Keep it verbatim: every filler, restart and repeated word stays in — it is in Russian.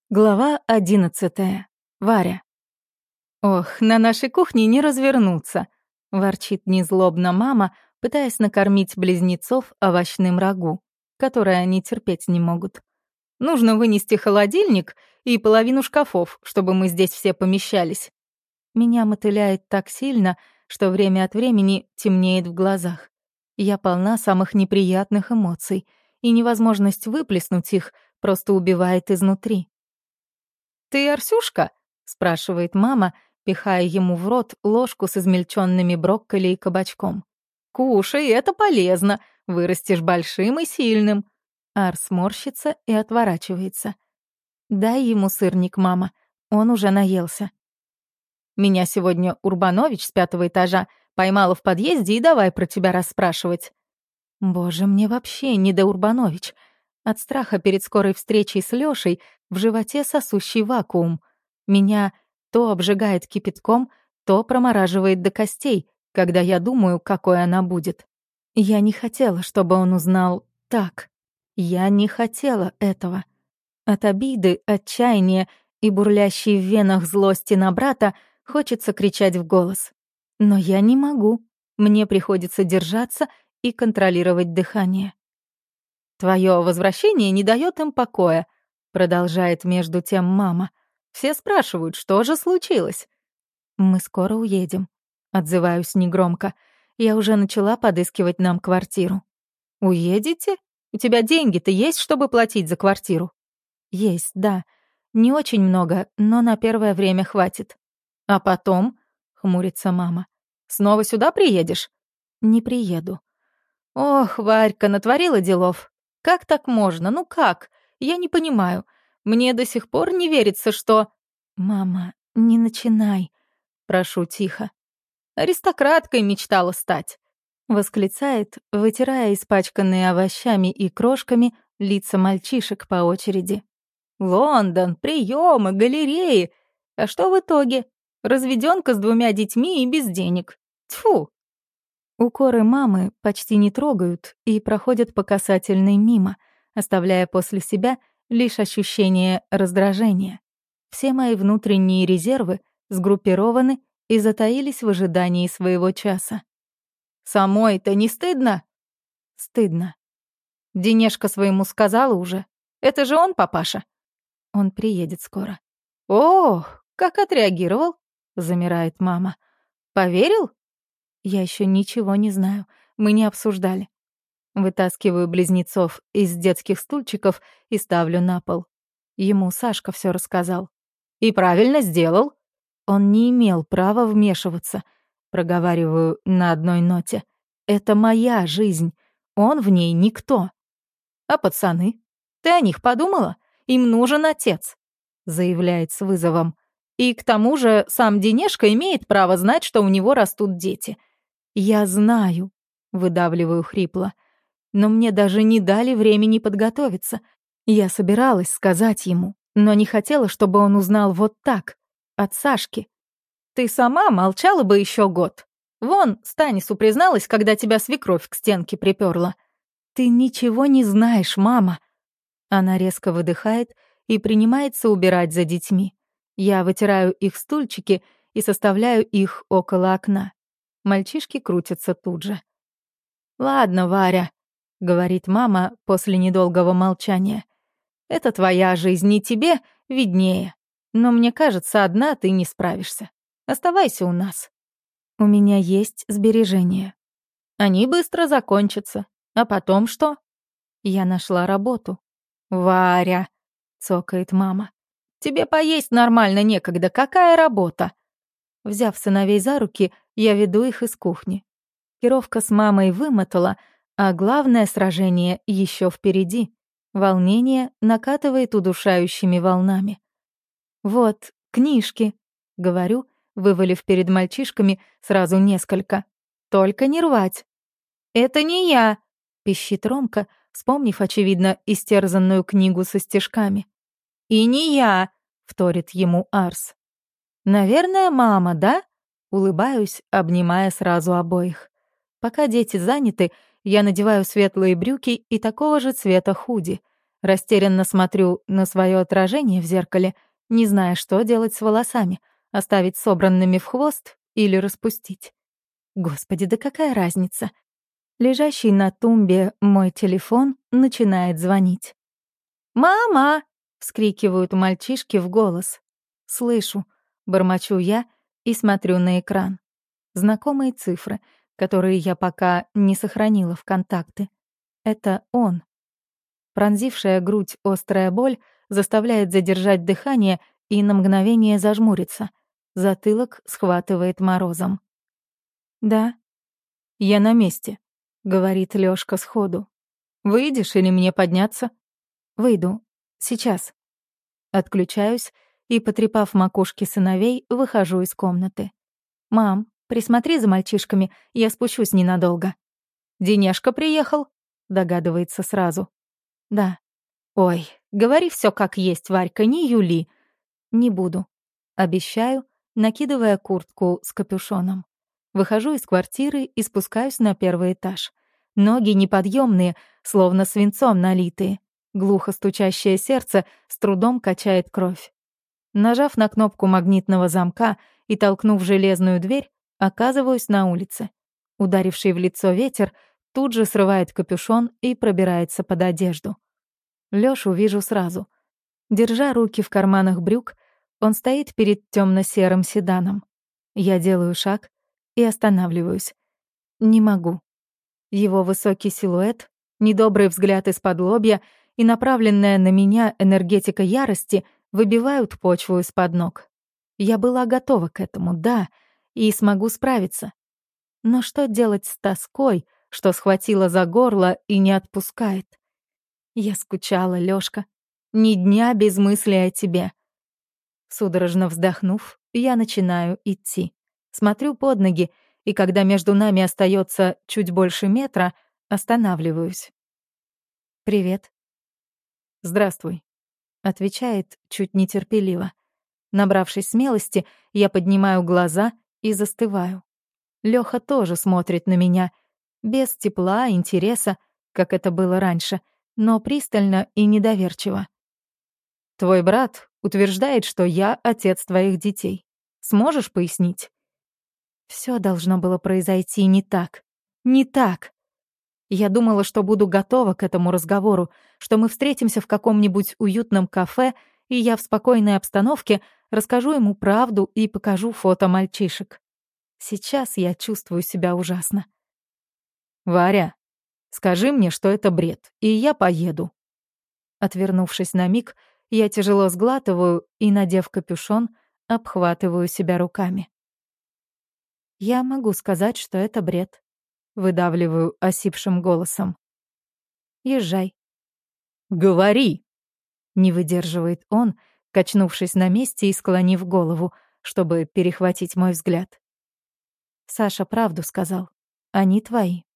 Глава одиннадцатая. Варя. «Ох, на нашей кухне не развернуться», — ворчит незлобно мама, пытаясь накормить близнецов овощным рагу, которое они терпеть не могут. «Нужно вынести холодильник и половину шкафов, чтобы мы здесь все помещались». Меня мотыляет так сильно, что время от времени темнеет в глазах. Я полна самых неприятных эмоций, и невозможность выплеснуть их просто убивает изнутри. «Ты Арсюшка?» — спрашивает мама, пихая ему в рот ложку с измельченными брокколи и кабачком. «Кушай, это полезно, вырастешь большим и сильным». Арс морщится и отворачивается. «Дай ему сырник, мама, он уже наелся». «Меня сегодня Урбанович с пятого этажа поймала в подъезде и давай про тебя расспрашивать». «Боже, мне вообще не до Урбанович». От страха перед скорой встречей с Лёшей в животе сосущий вакуум. Меня то обжигает кипятком, то промораживает до костей, когда я думаю, какой она будет. Я не хотела, чтобы он узнал так. Я не хотела этого. От обиды, отчаяния и бурлящей в венах злости на брата хочется кричать в голос. Но я не могу. Мне приходится держаться и контролировать дыхание. «Твое возвращение не дает им покоя», — продолжает между тем мама. «Все спрашивают, что же случилось?» «Мы скоро уедем», — отзываюсь негромко. Я уже начала подыскивать нам квартиру. «Уедете? У тебя деньги-то есть, чтобы платить за квартиру?» «Есть, да. Не очень много, но на первое время хватит». «А потом?» — хмурится мама. «Снова сюда приедешь?» «Не приеду». «Ох, Варька, натворила делов. Как так можно? Ну как? Я не понимаю. Мне до сих пор не верится, что...» «Мама, не начинай», — прошу тихо. «Аристократкой мечтала стать», — восклицает, вытирая испачканные овощами и крошками лица мальчишек по очереди. «Лондон, приемы, галереи. А что в итоге? Разведёнка с двумя детьми и без денег. Тьфу!» Укоры мамы почти не трогают и проходят по касательной мимо, оставляя после себя лишь ощущение раздражения. Все мои внутренние резервы сгруппированы и затаились в ожидании своего часа. «Самой-то не стыдно?» «Стыдно». «Денежка своему сказала уже? Это же он, папаша?» «Он приедет скоро». «Ох, как отреагировал?» — замирает мама. «Поверил?» Я еще ничего не знаю, мы не обсуждали. Вытаскиваю близнецов из детских стульчиков и ставлю на пол. Ему Сашка все рассказал. «И правильно сделал». Он не имел права вмешиваться. Проговариваю на одной ноте. «Это моя жизнь, он в ней никто». «А пацаны? Ты о них подумала? Им нужен отец», — заявляет с вызовом. «И к тому же сам Денежка имеет право знать, что у него растут дети». «Я знаю», — выдавливаю хрипло, но мне даже не дали времени подготовиться. Я собиралась сказать ему, но не хотела, чтобы он узнал вот так, от Сашки. «Ты сама молчала бы еще год. Вон, Станису призналась, когда тебя свекровь к стенке припёрла. Ты ничего не знаешь, мама». Она резко выдыхает и принимается убирать за детьми. Я вытираю их стульчики и составляю их около окна. Мальчишки крутятся тут же. «Ладно, Варя», — говорит мама после недолгого молчания. «Это твоя жизнь, и тебе виднее. Но мне кажется, одна ты не справишься. Оставайся у нас. У меня есть сбережения. Они быстро закончатся. А потом что?» «Я нашла работу». «Варя», — цокает мама, — «тебе поесть нормально некогда. Какая работа?» Взяв сыновей за руки, я веду их из кухни. Кировка с мамой вымотала, а главное сражение еще впереди. Волнение накатывает удушающими волнами. «Вот, книжки», — говорю, вывалив перед мальчишками сразу несколько. «Только не рвать». «Это не я», — пищит Ромка, вспомнив, очевидно, истерзанную книгу со стишками. «И не я», — вторит ему Арс. «Наверное, мама, да?» Улыбаюсь, обнимая сразу обоих. Пока дети заняты, я надеваю светлые брюки и такого же цвета худи. Растерянно смотрю на свое отражение в зеркале, не зная, что делать с волосами, оставить собранными в хвост или распустить. Господи, да какая разница? Лежащий на тумбе мой телефон начинает звонить. «Мама!» — вскрикивают мальчишки в голос. Слышу, бормочу я и смотрю на экран. Знакомые цифры, которые я пока не сохранила в контакты. Это он. Пронзившая грудь острая боль заставляет задержать дыхание и на мгновение зажмуриться. Затылок схватывает морозом. «Да, я на месте», — говорит Лёшка сходу. «Выйдешь или мне подняться?» «Выйду. Сейчас». Отключаюсь и, потрепав макушки сыновей, выхожу из комнаты. «Мам, присмотри за мальчишками, я спущусь ненадолго». «Денежка приехал?» — догадывается сразу. «Да». «Ой, говори все как есть, Варька, не юли». «Не буду». Обещаю, накидывая куртку с капюшоном. Выхожу из квартиры и спускаюсь на первый этаж. Ноги неподъемные, словно свинцом налитые. Глухо стучащее сердце с трудом качает кровь. Нажав на кнопку магнитного замка и толкнув железную дверь, оказываюсь на улице. Ударивший в лицо ветер тут же срывает капюшон и пробирается под одежду. Лёшу вижу сразу. Держа руки в карманах брюк, он стоит перед темно-серым седаном. Я делаю шаг и останавливаюсь. Не могу. Его высокий силуэт, недобрый взгляд из-под лобья и направленная на меня энергетика ярости выбивают почву из-под ног. Я была готова к этому, да, и смогу справиться. Но что делать с тоской, что схватила за горло и не отпускает? Я скучала, Лёшка. Ни дня без мысли о тебе. Судорожно вздохнув, я начинаю идти. Смотрю под ноги, и когда между нами остается чуть больше метра, останавливаюсь. «Привет». «Здравствуй», — отвечает чуть нетерпеливо. Набравшись смелости, я поднимаю глаза и застываю. Лёха тоже смотрит на меня, без тепла, интереса, как это было раньше, но пристально и недоверчиво. «Твой брат утверждает, что я отец твоих детей. Сможешь пояснить?» Всё должно было произойти не так. Не так. Я думала, что буду готова к этому разговору, что мы встретимся в каком-нибудь уютном кафе, и я в спокойной обстановке расскажу ему правду и покажу фото мальчишек. Сейчас я чувствую себя ужасно. «Варя, скажи мне, что это бред, и я поеду». Отвернувшись на миг, я тяжело сглатываю и, надев капюшон, обхватываю себя руками. Я могу сказать, что это бред. Выдавливаю осипшим голосом. Езжай. «Говори!» Не выдерживает он, качнувшись на месте и склонив голову, чтобы перехватить мой взгляд. Саша правду сказал. Они твои.